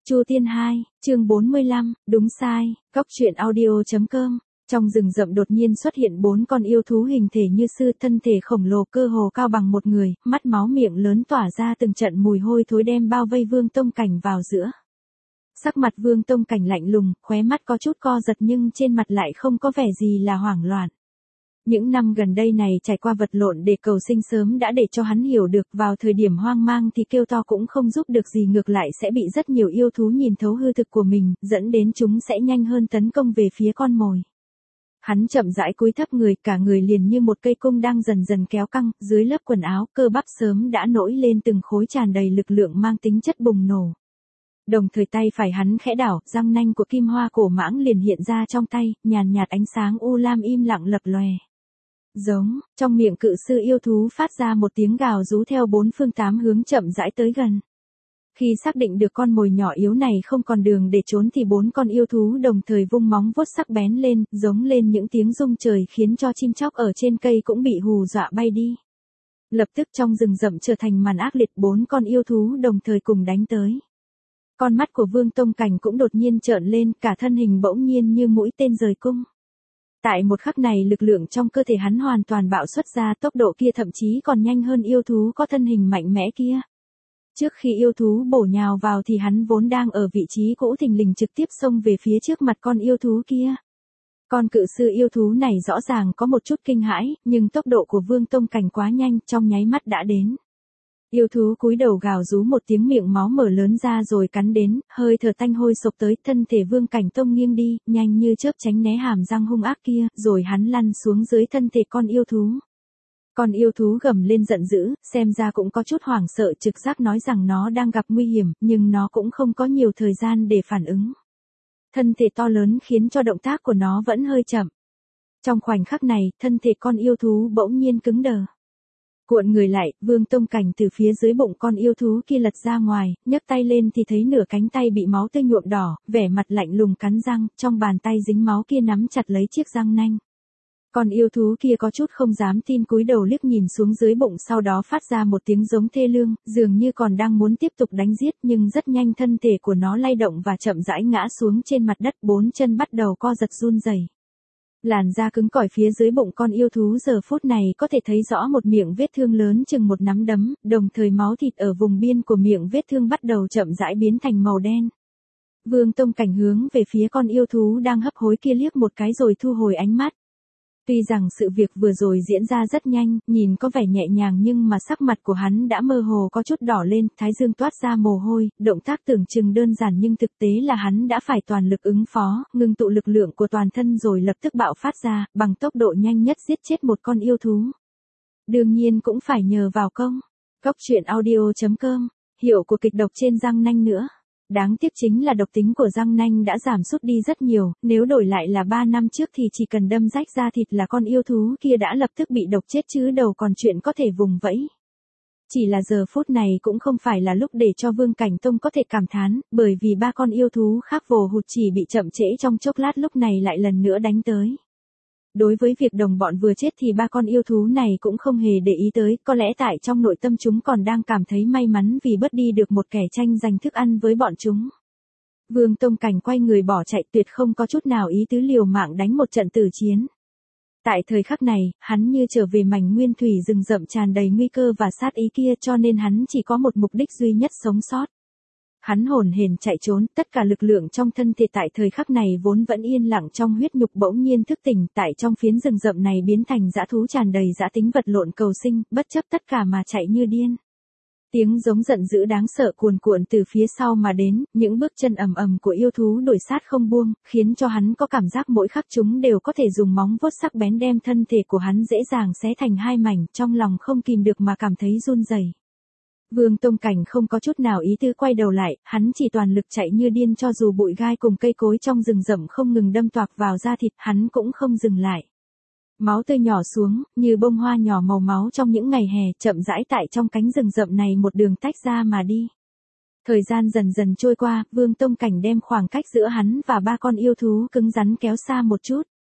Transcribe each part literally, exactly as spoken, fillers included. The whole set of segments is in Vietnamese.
Chu Tiên hai, chương bốn mươi lăm, đúng sai, Cóc truyện audio chấm com. Trong rừng rậm đột nhiên xuất hiện bốn con yêu thú hình thể như sư, thân thể khổng lồ cơ hồ cao bằng một người, mắt máu miệng lớn tỏa ra từng trận mùi hôi thối đem bao vây Vương Tông Cảnh vào giữa. Sắc mặt Vương Tông Cảnh lạnh lùng, khóe mắt có chút co giật nhưng trên mặt lại không có vẻ gì là hoảng loạn. Những năm gần đây này trải qua vật lộn để cầu sinh sớm đã để cho hắn hiểu được vào thời điểm hoang mang thì kêu to cũng không giúp được gì, ngược lại sẽ bị rất nhiều yêu thú nhìn thấu hư thực của mình, dẫn đến chúng sẽ nhanh hơn tấn công về phía con mồi. Hắn chậm rãi cúi thấp người, cả người liền như một cây cung đang dần dần kéo căng, dưới lớp quần áo cơ bắp sớm đã nổi lên từng khối tràn đầy lực lượng mang tính chất bùng nổ. Đồng thời tay phải hắn khẽ đảo, răng nanh của kim hoa cổ mãng liền hiện ra trong tay, nhàn nhạt ánh sáng u lam im lặng lập lòe. Giống, trong miệng cự sư yêu thú phát ra một tiếng gào rú theo bốn phương tám hướng chậm rãi tới gần. Khi xác định được con mồi nhỏ yếu này không còn đường để trốn thì bốn con yêu thú đồng thời vung móng vuốt sắc bén lên, giống lên những tiếng rung trời khiến cho chim chóc ở trên cây cũng bị hù dọa bay đi. Lập tức trong rừng rậm trở thành màn ác liệt, bốn con yêu thú đồng thời cùng đánh tới. Con mắt của Vương Tông Cảnh cũng đột nhiên trợn lên, cả thân hình bỗng nhiên như mũi tên rời cung. Tại một khắc này lực lượng trong cơ thể hắn hoàn toàn bạo xuất ra, tốc độ kia thậm chí còn nhanh hơn yêu thú có thân hình mạnh mẽ kia. Trước khi yêu thú bổ nhào vào thì hắn vốn đang ở vị trí cũ thình lình trực tiếp xông về phía trước mặt con yêu thú kia. Con cự sư yêu thú này rõ ràng có một chút kinh hãi, nhưng tốc độ của Vương Tông Cảnh quá nhanh, trong nháy mắt đã đến. Yêu thú cúi đầu gào rú một tiếng, miệng máu mở lớn ra rồi cắn đến, hơi thở tanh hôi sộc tới, thân thể Vương Cảnh Tông nghiêng đi, nhanh như chớp tránh né hàm răng hung ác kia, rồi hắn lăn xuống dưới thân thể con yêu thú. Con yêu thú gầm lên giận dữ, xem ra cũng có chút hoảng sợ, trực giác nói rằng nó đang gặp nguy hiểm, nhưng nó cũng không có nhiều thời gian để phản ứng. Thân thể to lớn khiến cho động tác của nó vẫn hơi chậm. Trong khoảnh khắc này, thân thể con yêu thú bỗng nhiên cứng đờ. Cuộn người lại, Vương Tông Cảnh từ phía dưới bụng con yêu thú kia lật ra ngoài, nhấc tay lên thì thấy nửa cánh tay bị máu tươi nhuộm đỏ, vẻ mặt lạnh lùng cắn răng, trong bàn tay dính máu kia nắm chặt lấy chiếc răng nanh. Con yêu thú kia có chút không dám tin, cúi đầu liếc nhìn xuống dưới bụng, sau đó phát ra một tiếng giống thê lương, dường như còn đang muốn tiếp tục đánh giết, nhưng rất nhanh thân thể của nó lay động và chậm rãi ngã xuống trên mặt đất, bốn chân bắt đầu co giật run rẩy. Làn da cứng cỏi phía dưới bụng con yêu thú giờ phút này có thể thấy rõ một miệng vết thương lớn chừng một nắm đấm, đồng thời máu thịt ở vùng biên của miệng vết thương bắt đầu chậm rãi biến thành màu đen. Vương Tông Cảnh hướng về phía con yêu thú đang hấp hối kia liếc một cái rồi thu hồi ánh mắt. Tuy rằng sự việc vừa rồi diễn ra rất nhanh, nhìn có vẻ nhẹ nhàng nhưng mà sắc mặt của hắn đã mơ hồ có chút đỏ lên, thái dương toát ra mồ hôi, động tác tưởng chừng đơn giản nhưng thực tế là hắn đã phải toàn lực ứng phó, ngưng tụ lực lượng của toàn thân rồi lập tức bạo phát ra, bằng tốc độ nhanh nhất giết chết một con yêu thú. Đương nhiên cũng phải nhờ vào công. Cóc truyện audio chấm com, hiệu của kịch độc trên răng nanh nữa. Đáng tiếc chính là độc tính của răng nanh đã giảm sút đi rất nhiều, nếu đổi lại là ba năm trước thì chỉ cần đâm rách da thịt là con yêu thú kia đã lập tức bị độc chết chứ đâu còn chuyện có thể vùng vẫy. Chỉ là giờ phút này cũng không phải là lúc để cho Vương Cảnh Tông có thể cảm thán, bởi vì ba con yêu thú khác vồ hụt chỉ bị chậm trễ trong chốc lát lúc này lại lần nữa đánh tới. Đối với việc đồng bọn vừa chết thì ba con yêu thú này cũng không hề để ý tới, có lẽ tại trong nội tâm chúng còn đang cảm thấy may mắn vì bớt đi được một kẻ tranh giành thức ăn với bọn chúng. Vương Tông Cảnh quay người bỏ chạy, tuyệt không có chút nào ý tứ liều mạng đánh một trận tử chiến. Tại thời khắc này, hắn như trở về mảnh nguyên thủy rừng rậm tràn đầy nguy cơ và sát ý kia, cho nên hắn chỉ có một mục đích duy nhất: sống sót. Hắn hồn hển chạy trốn, tất cả lực lượng trong thân thể tại thời khắc này vốn vẫn yên lặng trong huyết nhục bỗng nhiên thức tỉnh, tại trong phiến rừng rậm này biến thành dã thú tràn đầy dã tính vật lộn cầu sinh, bất chấp tất cả mà chạy như điên. Tiếng giống giận dữ đáng sợ cuồn cuộn từ phía sau mà đến, những bước chân ầm ầm của yêu thú đuổi sát không buông, khiến cho hắn có cảm giác mỗi khắc chúng đều có thể dùng móng vuốt sắc bén đem thân thể của hắn dễ dàng xé thành hai mảnh, trong lòng không kìm được mà cảm thấy run rẩy. Vương Tông Cảnh không có chút nào ý tư quay đầu lại, hắn chỉ toàn lực chạy như điên, cho dù bụi gai cùng cây cối trong rừng rậm không ngừng đâm toạc vào da thịt, hắn cũng không dừng lại. Máu tươi nhỏ xuống, như bông hoa nhỏ màu máu trong những ngày hè, chậm rãi tại trong cánh rừng rậm này một đường tách ra mà đi. Thời gian dần dần trôi qua, Vương Tông Cảnh đem khoảng cách giữa hắn và ba con yêu thú cứng rắn kéo xa một chút.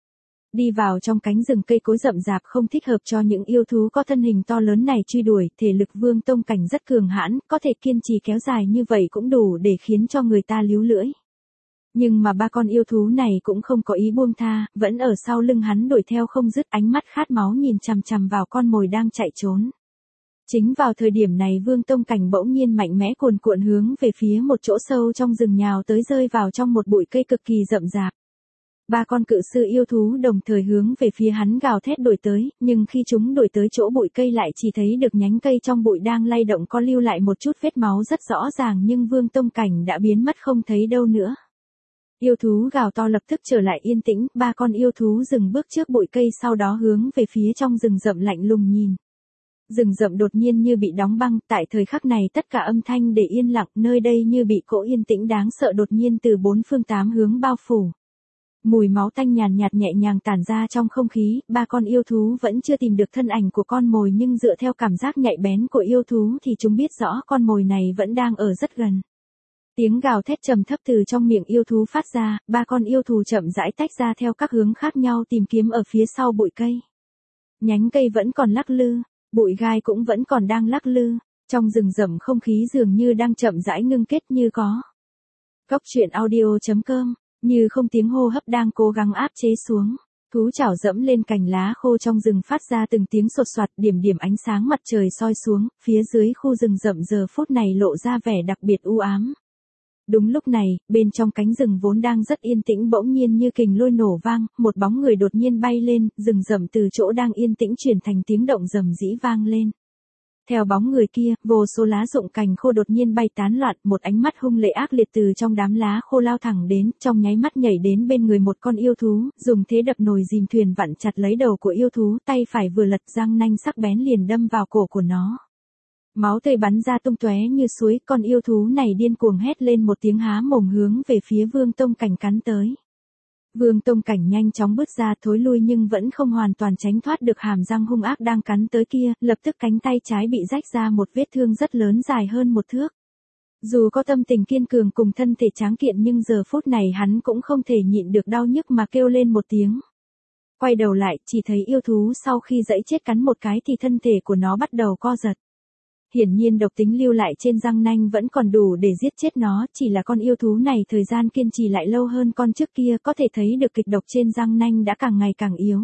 Đi vào trong cánh rừng cây cối rậm rạp không thích hợp cho những yêu thú có thân hình to lớn này truy đuổi, thể lực Vương Tông Cảnh rất cường hãn, có thể kiên trì kéo dài như vậy cũng đủ để khiến cho người ta líu lưỡi. Nhưng mà ba con yêu thú này cũng không có ý buông tha, vẫn ở sau lưng hắn đuổi theo không dứt, ánh mắt khát máu nhìn chằm chằm vào con mồi đang chạy trốn. Chính vào thời điểm này Vương Tông Cảnh bỗng nhiên mạnh mẽ cuồn cuộn hướng về phía một chỗ sâu trong rừng nhào tới, rơi vào trong một bụi cây cực kỳ rậm rạp. Ba con cự sư yêu thú đồng thời hướng về phía hắn gào thét đuổi tới, nhưng khi chúng đuổi tới chỗ bụi cây lại chỉ thấy được nhánh cây trong bụi đang lay động, có lưu lại một chút vết máu rất rõ ràng, nhưng Vương Tông Cảnh đã biến mất không thấy đâu nữa. Yêu thú gào to lập tức trở lại yên tĩnh, ba con yêu thú dừng bước trước bụi cây, sau đó hướng về phía trong rừng rậm lạnh lùng nhìn. Rừng rậm đột nhiên như bị đóng băng, tại thời khắc này tất cả âm thanh để yên lặng, nơi đây như bị cỗ yên tĩnh đáng sợ đột nhiên từ bốn phương tám hướng bao phủ. Mùi máu tanh nhàn nhạt nhẹ nhàng tản ra trong không khí, ba con yêu thú vẫn chưa tìm được thân ảnh của con mồi, nhưng dựa theo cảm giác nhạy bén của yêu thú thì chúng biết rõ con mồi này vẫn đang ở rất gần. Tiếng gào thét trầm thấp từ trong miệng yêu thú phát ra, ba con yêu thú chậm rãi tách ra theo các hướng khác nhau tìm kiếm ở phía sau bụi cây. Nhánh cây vẫn còn lắc lư, bụi gai cũng vẫn còn đang lắc lư, trong rừng rậm không khí dường như đang chậm rãi ngưng kết như có. Cốc truyện audio chấm com, như không tiếng hô hấp đang cố gắng áp chế xuống. Thú chảo dẫm lên cành lá khô trong rừng phát ra từng tiếng sột soạt, điểm điểm ánh sáng mặt trời soi xuống, phía dưới khu rừng rậm giờ phút này lộ ra vẻ đặc biệt u ám. Đúng lúc này, bên trong cánh rừng vốn đang rất yên tĩnh bỗng nhiên như kình lôi nổ vang, một bóng người đột nhiên bay lên, rừng rậm từ chỗ đang yên tĩnh chuyển thành tiếng động rầm rĩ vang lên. Theo bóng người kia, vô số lá rụng cành khô đột nhiên bay tán loạn, một ánh mắt hung lệ ác liệt từ trong đám lá khô lao thẳng đến, trong nháy mắt nhảy đến bên người một con yêu thú, dùng thế đập nồi dìm thuyền vặn chặt lấy đầu của yêu thú, tay phải vừa lật, răng nanh sắc bén liền đâm vào cổ của nó. Máu tươi bắn ra tung tóe như suối, con yêu thú này điên cuồng hét lên một tiếng há mồm hướng về phía Vương Tông Cảnh cắn tới. Vương Tông Cảnh nhanh chóng bước ra thối lui nhưng vẫn không hoàn toàn tránh thoát được hàm răng hung ác đang cắn tới kia, lập tức cánh tay trái bị rách ra một vết thương rất lớn dài hơn một thước. Dù có tâm tình kiên cường cùng thân thể tráng kiện nhưng giờ phút này hắn cũng không thể nhịn được đau nhức mà kêu lên một tiếng. Quay đầu lại, chỉ thấy yêu thú sau khi giẫy chết cắn một cái thì thân thể của nó bắt đầu co giật. Hiển nhiên độc tính lưu lại trên răng nanh vẫn còn đủ để giết chết nó, chỉ là con yêu thú này thời gian kiên trì lại lâu hơn con trước kia, có thể thấy được kịch độc trên răng nanh đã càng ngày càng yếu.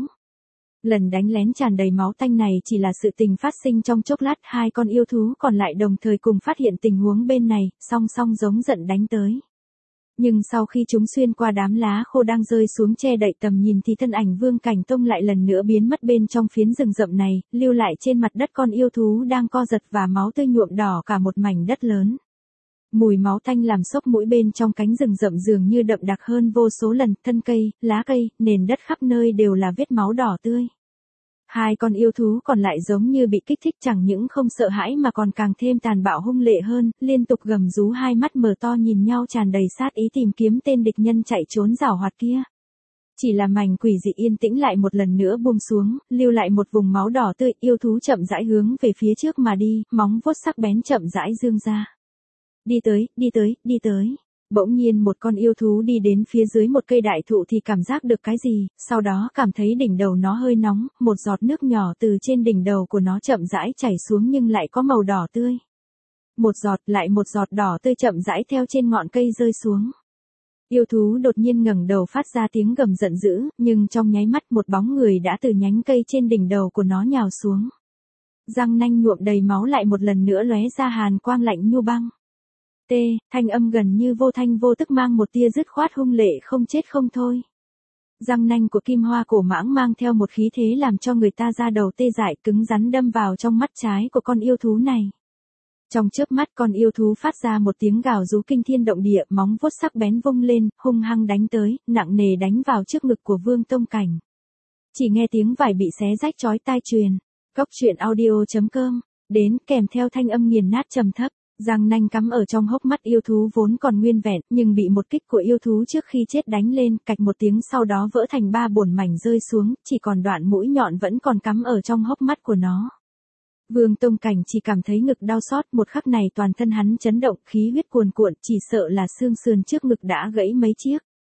Lần đánh lén tràn đầy máu tanh này chỉ là sự tình phát sinh trong chốc lát, hai con yêu thú còn lại đồng thời cùng phát hiện tình huống bên này, song song giống giận đánh tới. Nhưng sau khi chúng xuyên qua đám lá khô đang rơi xuống che đậy tầm nhìn thì thân ảnh Vương Cảnh Tông lại lần nữa biến mất bên trong phiến rừng rậm này, lưu lại trên mặt đất con yêu thú đang co giật và máu tươi nhuộm đỏ cả một mảnh đất lớn. Mùi máu tanh làm sốc mũi, bên trong cánh rừng rậm dường như đậm đặc hơn vô số lần, thân cây, lá cây, nền đất khắp nơi đều là vết máu đỏ tươi. Hai con yêu thú còn lại giống như bị kích thích, chẳng những không sợ hãi mà còn càng thêm tàn bạo hung lệ hơn, liên tục gầm rú, hai mắt mở to nhìn nhau tràn đầy sát ý tìm kiếm tên địch nhân chạy trốn giảo hoạt kia. Chỉ là mảnh quỷ dị yên tĩnh lại một lần nữa buông xuống, lưu lại một vùng máu đỏ tươi, yêu thú chậm rãi hướng về phía trước mà đi, móng vuốt sắc bén chậm rãi dương ra. Đi tới, đi tới, đi tới. Bỗng nhiên một con yêu thú đi đến phía dưới một cây đại thụ thì cảm giác được cái gì, sau đó cảm thấy đỉnh đầu nó hơi nóng, một giọt nước nhỏ từ trên đỉnh đầu của nó chậm rãi chảy xuống nhưng lại có màu đỏ tươi. Một giọt lại một giọt đỏ tươi chậm rãi theo trên ngọn cây rơi xuống. Yêu thú đột nhiên ngẩng đầu phát ra tiếng gầm giận dữ, nhưng trong nháy mắt một bóng người đã từ nhánh cây trên đỉnh đầu của nó nhào xuống. Răng nanh nhuộm đầy máu lại một lần nữa lóe ra hàn quang lạnh như băng. T, thanh âm gần như vô thanh vô tức mang một tia dứt khoát hung lệ không chết không thôi. Răng nanh của kim hoa cổ mãng mang theo một khí thế làm cho người ta da đầu tê dại, cứng rắn đâm vào trong mắt trái của con yêu thú này. Trong chớp mắt con yêu thú phát ra một tiếng gào rú kinh thiên động địa, móng vuốt sắc bén vung lên, hung hăng đánh tới, nặng nề đánh vào trước ngực của Vương Tông Cảnh. Chỉ nghe tiếng vải bị xé rách chói tai truyền. Cốc truyện audio chấm com, đến kèm theo thanh âm nghiền nát trầm thấp. Răng nanh cắm ở trong hốc mắt yêu thú vốn còn nguyên vẹn, nhưng bị một kích của yêu thú trước khi chết đánh lên, cạch một tiếng sau đó vỡ thành ba bổn mảnh rơi xuống, chỉ còn đoạn mũi nhọn vẫn còn cắm ở trong hốc mắt của nó. Vương Tông Cảnh chỉ cảm thấy ngực đau xót, một khắc này toàn thân hắn chấn động, khí huyết cuồn cuộn, chỉ sợ là xương sườn trước ngực đã gãy mấy chiếc.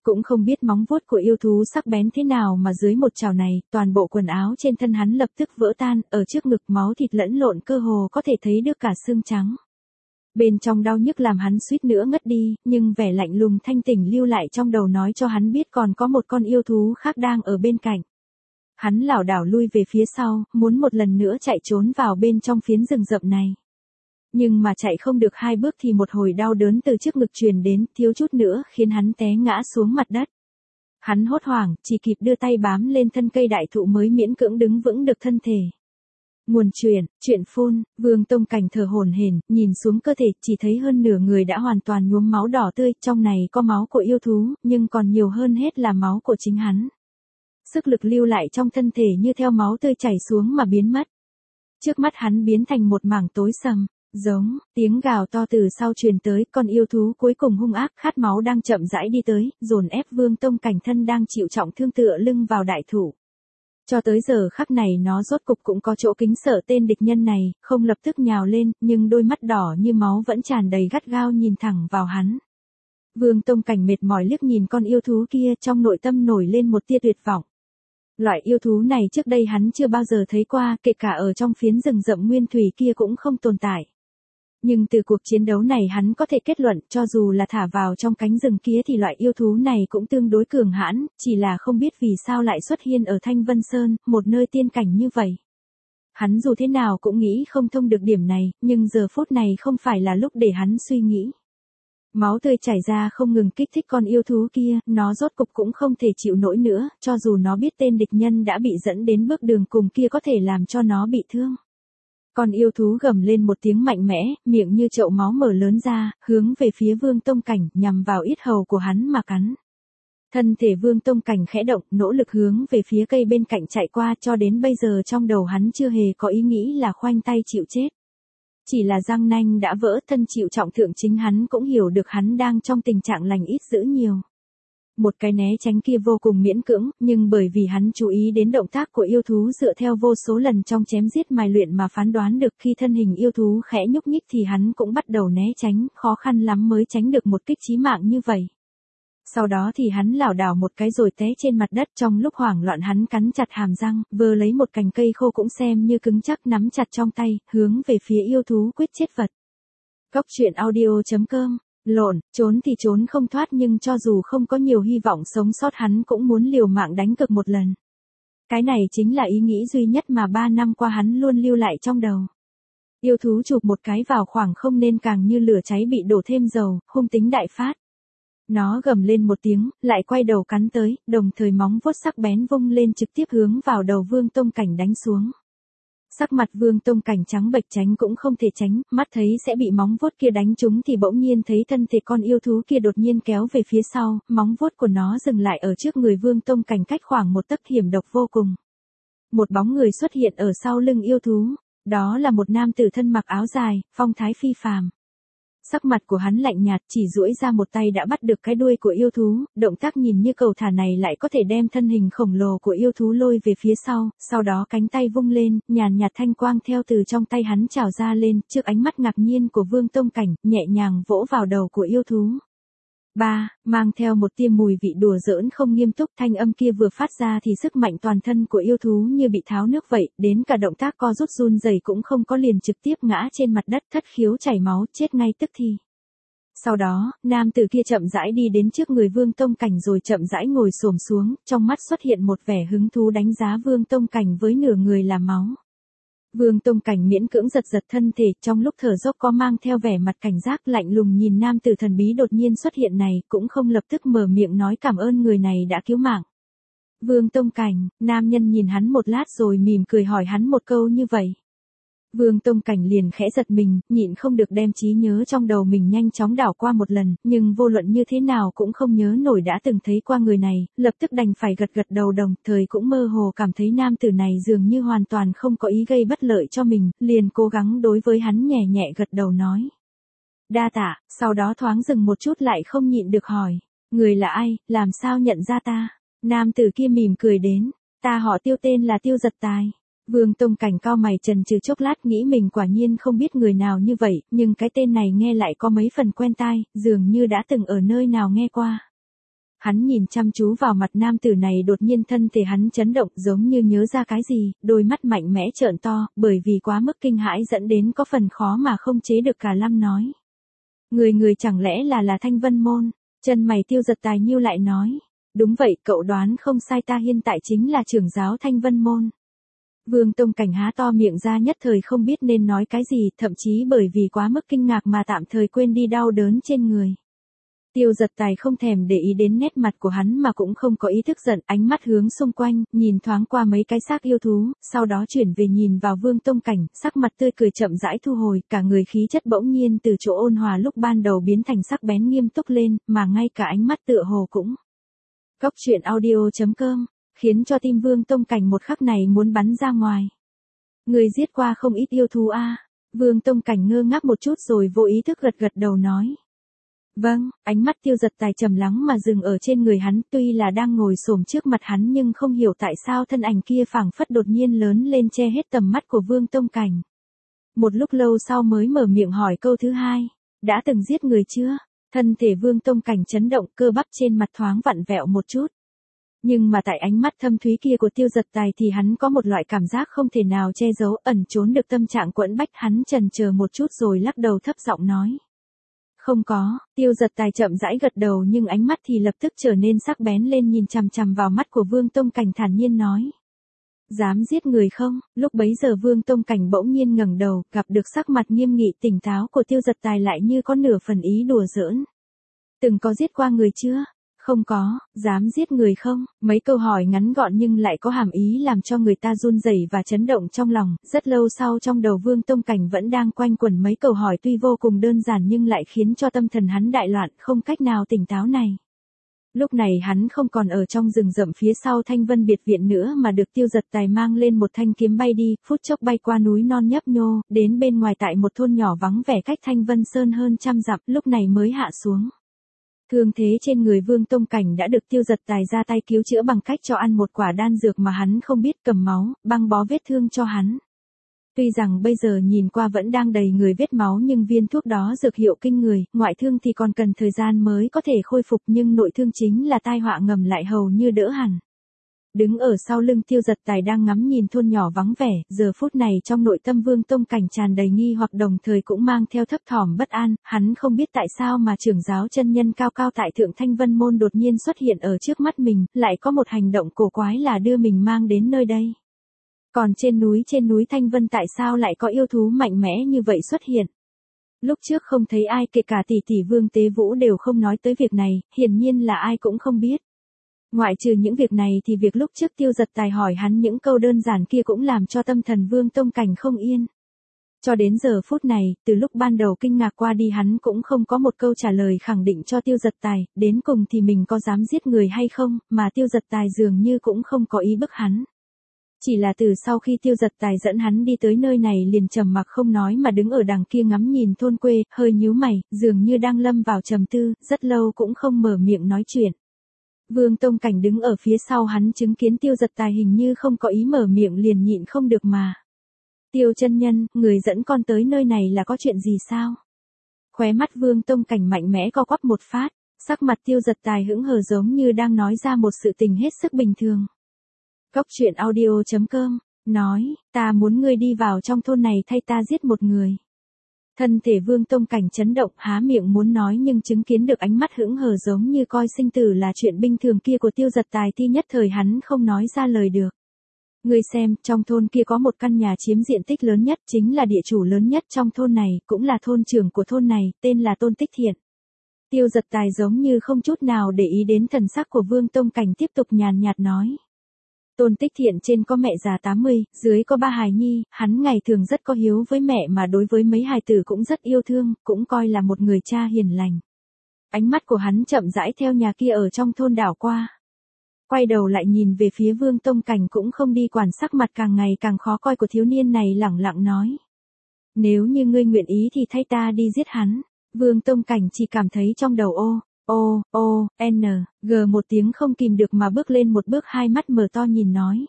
Cũng không biết móng vuốt của yêu thú sắc bén thế nào mà dưới một chảo này, toàn bộ quần áo trên thân hắn lập tức vỡ tan, ở trước ngực máu thịt lẫn lộn cơ hồ có thể thấy được cả xương trắng. Bên trong đau nhức làm hắn suýt nữa ngất đi, nhưng vẻ lạnh lùng thanh tỉnh lưu lại trong đầu nói cho hắn biết còn có một con yêu thú khác đang ở bên cạnh. Hắn lảo đảo lui về phía sau, muốn một lần nữa chạy trốn vào bên trong phiến rừng rậm này. Nhưng mà chạy không được hai bước thì một hồi đau đớn từ trước ngực truyền đến, thiếu chút nữa khiến hắn té ngã xuống mặt đất. Hắn hốt hoảng, chỉ kịp đưa tay bám lên thân cây đại thụ mới miễn cưỡng đứng vững được thân thể. Nguồn truyền, chuyện phun, Vương Tông Cảnh thở hổn hển, nhìn xuống cơ thể, chỉ thấy hơn nửa người đã hoàn toàn nhuốm máu đỏ tươi, trong này có máu của yêu thú, nhưng còn nhiều hơn hết là máu của chính hắn. Sức lực lưu lại trong thân thể như theo máu tươi chảy xuống mà biến mất. Trước mắt hắn biến thành một mảng tối sầm, giống, tiếng gào to từ sau truyền tới, con yêu thú cuối cùng hung ác khát máu đang chậm rãi đi tới, dồn ép Vương Tông Cảnh thân đang chịu trọng thương tựa lưng vào đại thụ. Cho tới giờ khắc này nó rốt cục cũng có chỗ kính sợ tên địch nhân này, không lập tức nhào lên, nhưng đôi mắt đỏ như máu vẫn tràn đầy gắt gao nhìn thẳng vào hắn. Vương Tông Cảnh mệt mỏi liếc nhìn con yêu thú kia, trong nội tâm nổi lên một tia tuyệt vọng. Loại yêu thú này trước đây hắn chưa bao giờ thấy qua, kể cả ở trong phiến rừng rậm nguyên thủy kia cũng không tồn tại. Nhưng từ cuộc chiến đấu này hắn có thể kết luận, cho dù là thả vào trong cánh rừng kia thì loại yêu thú này cũng tương đối cường hãn, chỉ là không biết vì sao lại xuất hiện ở Thanh Vân Sơn, một nơi tiên cảnh như vậy. Hắn dù thế nào cũng nghĩ không thông được điểm này, nhưng giờ phút này không phải là lúc để hắn suy nghĩ. Máu tươi chảy ra không ngừng kích thích con yêu thú kia, nó rốt cục cũng không thể chịu nổi nữa, cho dù nó biết tên địch nhân đã bị dẫn đến bước đường cùng kia có thể làm cho nó bị thương. Con yêu thú gầm lên một tiếng mạnh mẽ, miệng như chậu máu mở lớn ra, hướng về phía Vương Tông Cảnh, nhằm vào yết hầu của hắn mà cắn. Thân thể Vương Tông Cảnh khẽ động, nỗ lực hướng về phía cây bên cạnh chạy qua, cho đến bây giờ trong đầu hắn chưa hề có ý nghĩ là khoanh tay chịu chết. Chỉ là răng nanh đã vỡ, thân chịu trọng thượng chính hắn cũng hiểu được hắn đang trong tình trạng lành ít dữ nhiều. Một cái né tránh kia vô cùng miễn cưỡng, nhưng bởi vì hắn chú ý đến động tác của yêu thú dựa theo vô số lần trong chém giết mài luyện mà phán đoán được khi thân hình yêu thú khẽ nhúc nhích thì hắn cũng bắt đầu né tránh, khó khăn lắm mới tránh được một kích chí mạng như vậy. Sau đó thì hắn lảo đảo một cái rồi té trên mặt đất, trong lúc hoảng loạn hắn cắn chặt hàm răng, vơ lấy một cành cây khô cũng xem như cứng chắc nắm chặt trong tay, hướng về phía yêu thú quyết chết vật. Cốc truyện audio chấm com. Lộn, trốn thì trốn không thoát nhưng cho dù không có nhiều hy vọng sống sót hắn cũng muốn liều mạng đánh cược một lần. Cái này chính là ý nghĩ duy nhất mà ba năm qua hắn luôn lưu lại trong đầu. Yêu thú chụp một cái vào khoảng không nên càng như lửa cháy bị đổ thêm dầu, hung tính đại phát. Nó gầm lên một tiếng, lại quay đầu cắn tới, đồng thời móng vuốt sắc bén vung lên trực tiếp hướng vào đầu Vương Tông Cảnh đánh xuống. Sắc mặt Vương Tông Cảnh trắng bệch, tránh cũng không thể tránh, mắt thấy sẽ bị móng vuốt kia đánh trúng thì bỗng nhiên thấy thân thể con yêu thú kia đột nhiên kéo về phía sau, móng vuốt của nó dừng lại ở trước người Vương Tông Cảnh cách khoảng một tấc, hiểm độc vô cùng. Một bóng người xuất hiện ở sau lưng yêu thú, đó là một nam tử thân mặc áo dài, phong thái phi phàm. Sắc mặt của hắn lạnh nhạt, chỉ duỗi ra một tay đã bắt được cái đuôi của yêu thú, động tác nhìn như cầu thả này lại có thể đem thân hình khổng lồ của yêu thú lôi về phía sau, sau đó cánh tay vung lên, nhàn nhạt thanh quang theo từ trong tay hắn trào ra lên, trước ánh mắt ngạc nhiên của Vương Tông Cảnh, nhẹ nhàng vỗ vào đầu của yêu thú. Ba, mang theo một tia mùi vị đùa giỡn không nghiêm túc, thanh âm kia vừa phát ra thì sức mạnh toàn thân của yêu thú như bị tháo nước vậy, đến cả động tác co rút run rẩy cũng không có, liền trực tiếp ngã trên mặt đất, thất khiếu chảy máu, chết ngay tức thì. Sau đó, nam tử kia chậm rãi đi đến trước người Vương Tông Cảnh rồi chậm rãi ngồi xổm xuống, trong mắt xuất hiện một vẻ hứng thú đánh giá Vương Tông Cảnh với nửa người là máu. Vương Tông Cảnh miễn cưỡng giật giật thân thể, trong lúc thở dốc có mang theo vẻ mặt cảnh giác lạnh lùng nhìn nam tử thần bí đột nhiên xuất hiện này, cũng không lập tức mở miệng nói cảm ơn người này đã cứu mạng. Vương Tông Cảnh, nam nhân nhìn hắn một lát rồi mỉm cười hỏi hắn một câu như vậy. Vương Tông Cảnh liền khẽ giật mình, nhịn không được đem trí nhớ trong đầu mình nhanh chóng đảo qua một lần, nhưng vô luận như thế nào cũng không nhớ nổi đã từng thấy qua người này, lập tức đành phải gật gật đầu, đồng thời cũng mơ hồ cảm thấy nam tử này dường như hoàn toàn không có ý gây bất lợi cho mình, liền cố gắng đối với hắn nhẹ nhẹ gật đầu nói. Đa tạ, sau đó thoáng dừng một chút lại không nhịn được hỏi, người là ai, làm sao nhận ra ta? Nam tử kia mỉm cười đến, ta họ Tiêu, tên là Tiêu Giật Tài. Vương Tông Cảnh cau mày chần chừ chốc lát, nghĩ mình quả nhiên không biết người nào như vậy, nhưng cái tên này nghe lại có mấy phần quen tai, dường như đã từng ở nơi nào nghe qua. Hắn nhìn chăm chú vào mặt nam tử này, đột nhiên thân thể hắn chấn động, giống như nhớ ra cái gì, đôi mắt mạnh mẽ trợn to, bởi vì quá mức kinh hãi dẫn đến có phần khó mà không chế được cả lâm nói. Người người chẳng lẽ là là Thanh Vân Môn? Chân mày Tiêu Giật Tài nhíu lại nói. Đúng vậy, cậu đoán không sai, ta hiện tại chính là trưởng giáo Thanh Vân Môn. Vương Tông Cảnh há to miệng ra, nhất thời không biết nên nói cái gì, thậm chí bởi vì quá mức kinh ngạc mà tạm thời quên đi đau đớn trên người. Tiêu Giật Tài không thèm để ý đến nét mặt của hắn mà cũng không có ý thức giận, ánh mắt hướng xung quanh, nhìn thoáng qua mấy cái xác yêu thú, sau đó chuyển về nhìn vào Vương Tông Cảnh, sắc mặt tươi cười chậm rãi thu hồi, cả người khí chất bỗng nhiên từ chỗ ôn hòa lúc ban đầu biến thành sắc bén nghiêm túc lên, mà ngay cả ánh mắt tựa hồ cũng. Góc truyện audio chấm com, khiến cho tim Vương Tông Cảnh một khắc này muốn bắn ra ngoài. Người giết qua không ít yêu thú a? À? Vương Tông Cảnh ngơ ngác một chút rồi vô ý thức gật gật đầu nói. Vâng, ánh mắt Tiêu Giật Tài trầm lắng mà dừng ở trên người hắn, tuy là đang ngồi xổm trước mặt hắn nhưng không hiểu tại sao thân ảnh kia phảng phất đột nhiên lớn lên che hết tầm mắt của Vương Tông Cảnh. Một lúc lâu sau mới mở miệng hỏi câu thứ hai, đã từng giết người chưa? Thân thể Vương Tông Cảnh chấn động, cơ bắp trên mặt thoáng vặn vẹo một chút. Nhưng mà tại ánh mắt thâm thúy kia của Tiêu Giật Tài thì hắn có một loại cảm giác không thể nào che giấu, ẩn trốn được tâm trạng quẫn bách, hắn chần chờ một chút rồi lắc đầu thấp giọng nói. Không có, Tiêu Giật Tài chậm rãi gật đầu nhưng ánh mắt thì lập tức trở nên sắc bén lên, nhìn chằm chằm vào mắt của Vương Tông Cảnh thản nhiên nói. Dám giết người không? Lúc bấy giờ Vương Tông Cảnh bỗng nhiên ngẩng đầu, gặp được sắc mặt nghiêm nghị tỉnh táo của Tiêu Giật Tài lại như có nửa phần ý đùa giỡn. Từng có giết qua người chưa? Không có. Dám giết người không? Mấy câu hỏi ngắn gọn nhưng lại có hàm ý làm cho người ta run rẩy và chấn động trong lòng. Rất lâu sau trong đầu Vương Tông Cảnh vẫn đang quanh quẩn mấy câu hỏi tuy vô cùng đơn giản nhưng lại khiến cho tâm thần hắn đại loạn, không cách nào tỉnh táo này. Lúc này hắn không còn ở trong rừng rậm phía sau Thanh Vân biệt viện nữa mà được Tiêu Giật Tài mang lên một thanh kiếm bay đi, phút chốc bay qua núi non nhấp nhô, đến bên ngoài tại một thôn nhỏ vắng vẻ cách Thanh Vân Sơn hơn trăm dặm, lúc này mới hạ xuống. Thương thế trên người Vương Tông Cảnh đã được Tiêu Giật Tài ra tay cứu chữa bằng cách cho ăn một quả đan dược mà hắn không biết, cầm máu, băng bó vết thương cho hắn. Tuy rằng bây giờ nhìn qua vẫn đang đầy người vết máu nhưng viên thuốc đó dược hiệu kinh người, ngoại thương thì còn cần thời gian mới có thể khôi phục nhưng nội thương chính là tai họa ngầm lại hầu như đỡ hẳn. Đứng ở sau lưng Tiêu Giật Tài đang ngắm nhìn thôn nhỏ vắng vẻ, giờ phút này trong nội tâm Vương Tông Cảnh tràn đầy nghi hoặc đồng thời cũng mang theo thấp thỏm bất an, hắn không biết tại sao mà trưởng giáo chân nhân cao cao tại thượng Thanh Vân Môn đột nhiên xuất hiện ở trước mắt mình, lại có một hành động cổ quái là đưa mình mang đến nơi đây. Còn trên núi trên núi Thanh Vân tại sao lại có yêu thú mạnh mẽ như vậy xuất hiện? Lúc trước không thấy ai, kể cả tỷ tỷ Vương Tế Vũ đều không nói tới việc này, hiển nhiên là ai cũng không biết. Ngoại trừ những việc này thì việc lúc trước Tiêu Giật Tài hỏi hắn những câu đơn giản kia cũng làm cho tâm thần Vương Tông Cảnh không yên. Cho đến giờ phút này, từ lúc ban đầu kinh ngạc qua đi hắn cũng không có một câu trả lời khẳng định cho Tiêu Giật Tài, đến cùng thì mình có dám giết người hay không, mà Tiêu Giật Tài dường như cũng không có ý bức hắn. Chỉ là từ sau khi Tiêu Giật Tài dẫn hắn đi tới nơi này liền trầm mặc không nói mà đứng ở đằng kia ngắm nhìn thôn quê, hơi nhíu mày, dường như đang lâm vào trầm tư, rất lâu cũng không mở miệng nói chuyện. Vương Tông Cảnh đứng ở phía sau hắn chứng kiến Tiêu Giật Tài hình như không có ý mở miệng liền nhịn không được mà. Tiêu chân nhân, người dẫn con tới nơi này là có chuyện gì sao? Khóe mắt Vương Tông Cảnh mạnh mẽ co quắp một phát, sắc mặt Tiêu Giật Tài hững hờ giống như đang nói ra một sự tình hết sức bình thường. Góc truyện audio chấm com, nói, ta muốn ngươi đi vào trong thôn này thay ta giết một người. Thân thể Vương Tông Cảnh chấn động, há miệng muốn nói nhưng chứng kiến được ánh mắt hững hờ giống như coi sinh tử là chuyện bình thường kia của Tiêu Giật Tài thì nhất thời hắn không nói ra lời được. Ngươi xem, trong thôn kia có một căn nhà chiếm diện tích lớn nhất, chính là địa chủ lớn nhất trong thôn này, cũng là thôn trưởng của thôn này, tên là Tôn Tích Thiện. Tiêu Giật Tài giống như không chút nào để ý đến thần sắc của Vương Tông Cảnh tiếp tục nhàn nhạt nói. Tôn Tích Thiện trên có mẹ già tám mươi, dưới có ba hài nhi, hắn ngày thường rất có hiếu với mẹ mà đối với mấy hài tử cũng rất yêu thương, cũng coi là một người cha hiền lành. Ánh mắt của hắn chậm rãi theo nhà kia ở trong thôn đảo qua. Quay đầu lại nhìn về phía Vương Tông Cảnh cũng không đi quản, sắc mặt càng ngày càng khó coi của thiếu niên này lẳng lặng nói. Nếu như ngươi nguyện ý thì thay ta đi giết hắn. Vương Tông Cảnh chỉ cảm thấy trong đầu ô. O, O, N, G một tiếng không kìm được mà bước lên một bước, hai mắt mở to nhìn nói.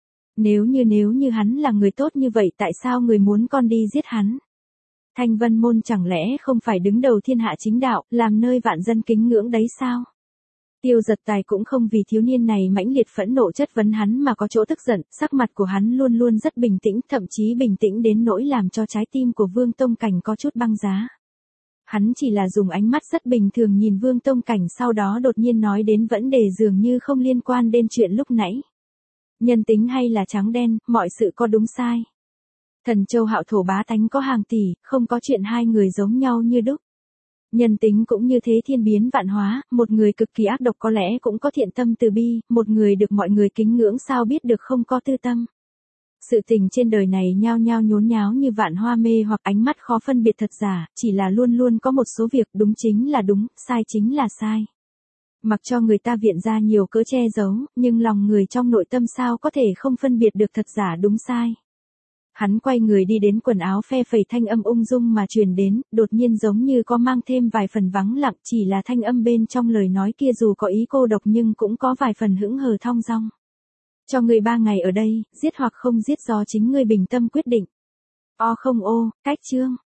Nếu như nếu như hắn là người tốt như vậy tại sao người muốn con đi giết hắn? Thanh Vân Môn chẳng lẽ không phải đứng đầu thiên hạ chính đạo, làm nơi vạn dân kính ngưỡng đấy sao? Tiêu Giật Tài cũng không vì thiếu niên này mãnh liệt phẫn nộ chất vấn hắn mà có chỗ tức giận, sắc mặt của hắn luôn luôn rất bình tĩnh, thậm chí bình tĩnh đến nỗi làm cho trái tim của Vương Tông Cảnh có chút băng giá. Hắn chỉ là dùng ánh mắt rất bình thường nhìn Vương Tông Cảnh, sau đó đột nhiên nói đến vấn đề dường như không liên quan đến chuyện lúc nãy. Nhân tính hay là trắng đen, mọi sự có đúng sai. Thần Châu Hạo Thổ bá tánh có hàng tỷ, không có chuyện hai người giống nhau như đúc. Nhân tính cũng như thế thiên biến vạn hóa, một người cực kỳ ác độc có lẽ cũng có thiện tâm từ bi, một người được mọi người kính ngưỡng sao biết được không có tư tâm. Sự tình trên đời này nhao nhao nhốn nháo như vạn hoa mê hoặc ánh mắt khó phân biệt thật giả, chỉ là luôn luôn có một số việc đúng chính là đúng, sai chính là sai. Mặc cho người ta viện ra nhiều cớ che giấu, nhưng lòng người trong nội tâm sao có thể không phân biệt được thật giả đúng sai. Hắn quay người đi đến quần áo phe phẩy, thanh âm ung dung mà truyền đến, đột nhiên giống như có mang thêm vài phần vắng lặng, chỉ là thanh âm bên trong lời nói kia dù có ý cô độc nhưng cũng có vài phần hững hờ thong dong. Cho ngươi ba ngày ở đây, giết hoặc không giết do chính ngươi bình tâm quyết định. O không ô, cách chương.